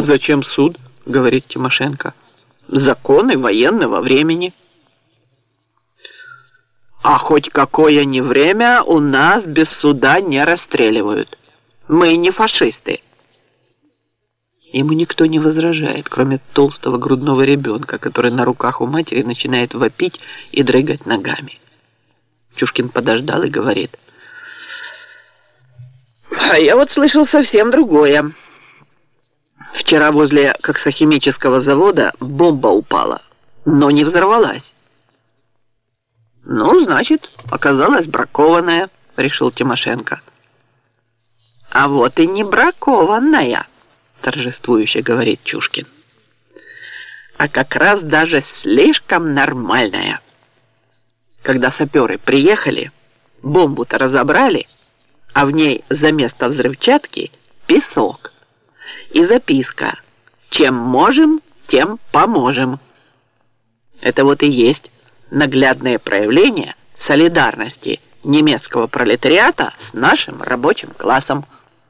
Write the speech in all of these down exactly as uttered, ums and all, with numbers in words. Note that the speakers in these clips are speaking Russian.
А зачем суд, говорит Тимошенко. Законы военного времени. А хоть какое ни время у нас без суда не расстреливают. Мы не фашисты. Ему никто не возражает, кроме толстого грудного ребенка, который на руках у матери начинает вопить и дрыгать ногами. Чушкин подождал и говорит: а я вот слышал совсем другое. Вчера возле коксохимического завода бомба упала, но не взорвалась. Ну, значит, оказалась бракованная, решил Тимошенко. А вот и не бракованная, торжествующе говорит Чушкин, а как раз даже слишком нормальная. Когда саперы приехали, бомбу-то разобрали, а в ней за место взрывчатки песок и записка: чем можем, тем поможем. Это вот и есть наглядное проявление солидарности немецкого пролетариата с нашим рабочим классом.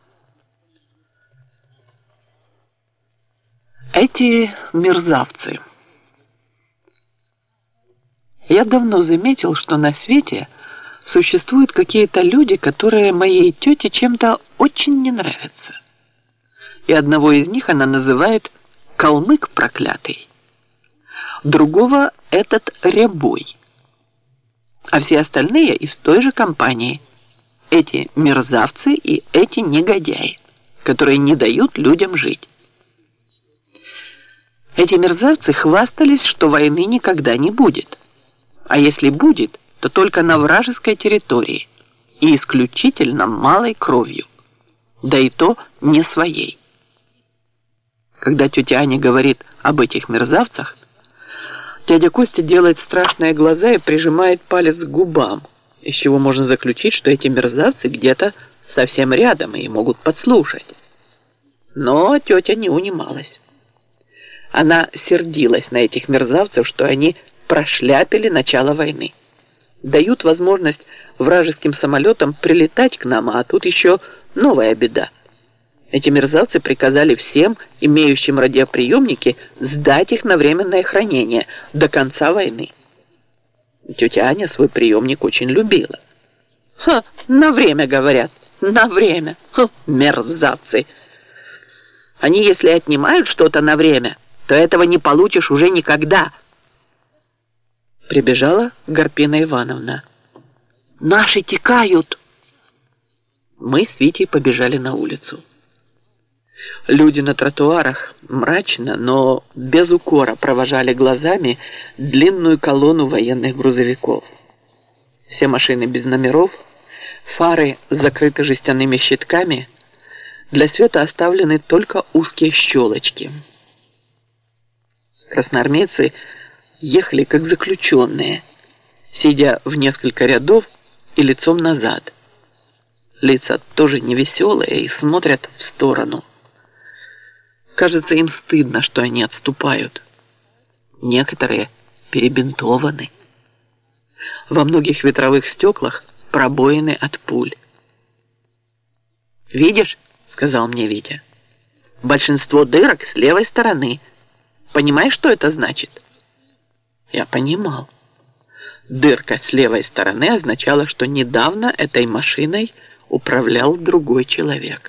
Эти мерзавцы. Я давно заметил, что на свете существуют какие-то люди, которые моей тете чем-то очень не нравятся. И одного из них она называет «калмык проклятый», другого этот «рябой», а все остальные из той же компании. Эти мерзавцы и эти негодяи, которые не дают людям жить. Эти мерзавцы хвастались, что войны никогда не будет. А если будет, то только на вражеской территории и исключительно малой кровью. Да и то не своей. Когда тетя Аня говорит об этих мерзавцах, дядя Костя делает страшные глаза и прижимает палец к губам, из чего можно заключить, что эти мерзавцы где-то совсем рядом и могут подслушать. Но тетя не унималась. Она сердилась на этих мерзавцев, что они прошляпили начало войны. Дают возможность вражеским самолетам прилетать к нам, а тут еще новая беда. Эти мерзавцы приказали всем, имеющим радиоприемники, сдать их на временное хранение до конца войны. Тетя Аня свой приемник очень любила. Ха, на время, говорят, на время. Ха, мерзавцы. Они, если отнимают что-то на время, то этого не получишь уже никогда. Прибежала Гарпина Ивановна. Наши текают. Мы с Витей побежали на улицу. Люди на тротуарах мрачно, но без укора провожали глазами длинную колонну военных грузовиков. Все машины без номеров, фары закрыты жестяными щитками, для света оставлены только узкие щелочки. Красноармейцы ехали как заключенные, сидя в несколько рядов и лицом назад. Лица тоже невеселые и смотрят в сторону. Кажется, им стыдно, что они отступают. Некоторые перебинтованы. Во многих ветровых стеклах пробоины от пуль. «Видишь, — сказал мне Витя, — большинство дырок с левой стороны. Понимаешь, что это значит?» Я понимал. Дырка с левой стороны означала, что недавно этой машиной управлял другой человек.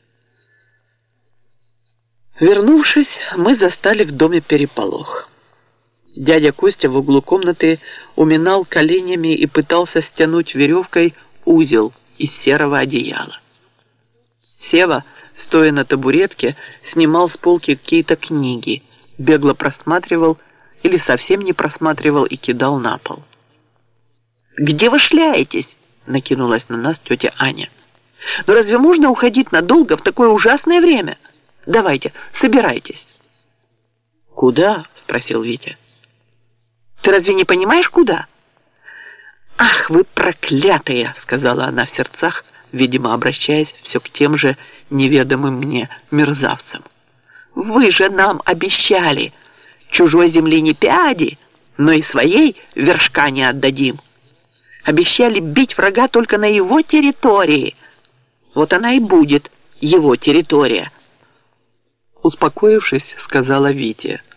Вернувшись, мы застали в доме переполох. Дядя Костя в углу комнаты уминал коленями и пытался стянуть веревкой узел из серого одеяла. Сева, стоя на табуретке, снимал с полки какие-то книги, бегло просматривал или совсем не просматривал и кидал на пол. «Где вы шляетесь?» — накинулась на нас тетя Аня. «Но разве можно уходить надолго в такое ужасное время? Давайте, собирайтесь». «Куда?» — спросил Витя. «Ты разве не понимаешь, куда?» «Ах, вы проклятые!» — сказала она в сердцах, видимо, обращаясь все к тем же неведомым мне мерзавцам. «Вы же нам обещали! Чужой земли не пяди, но и своей вершка не отдадим. Обещали бить врага только на его территории. Вот она и будет, его территория». Успокоившись, сказала Вите.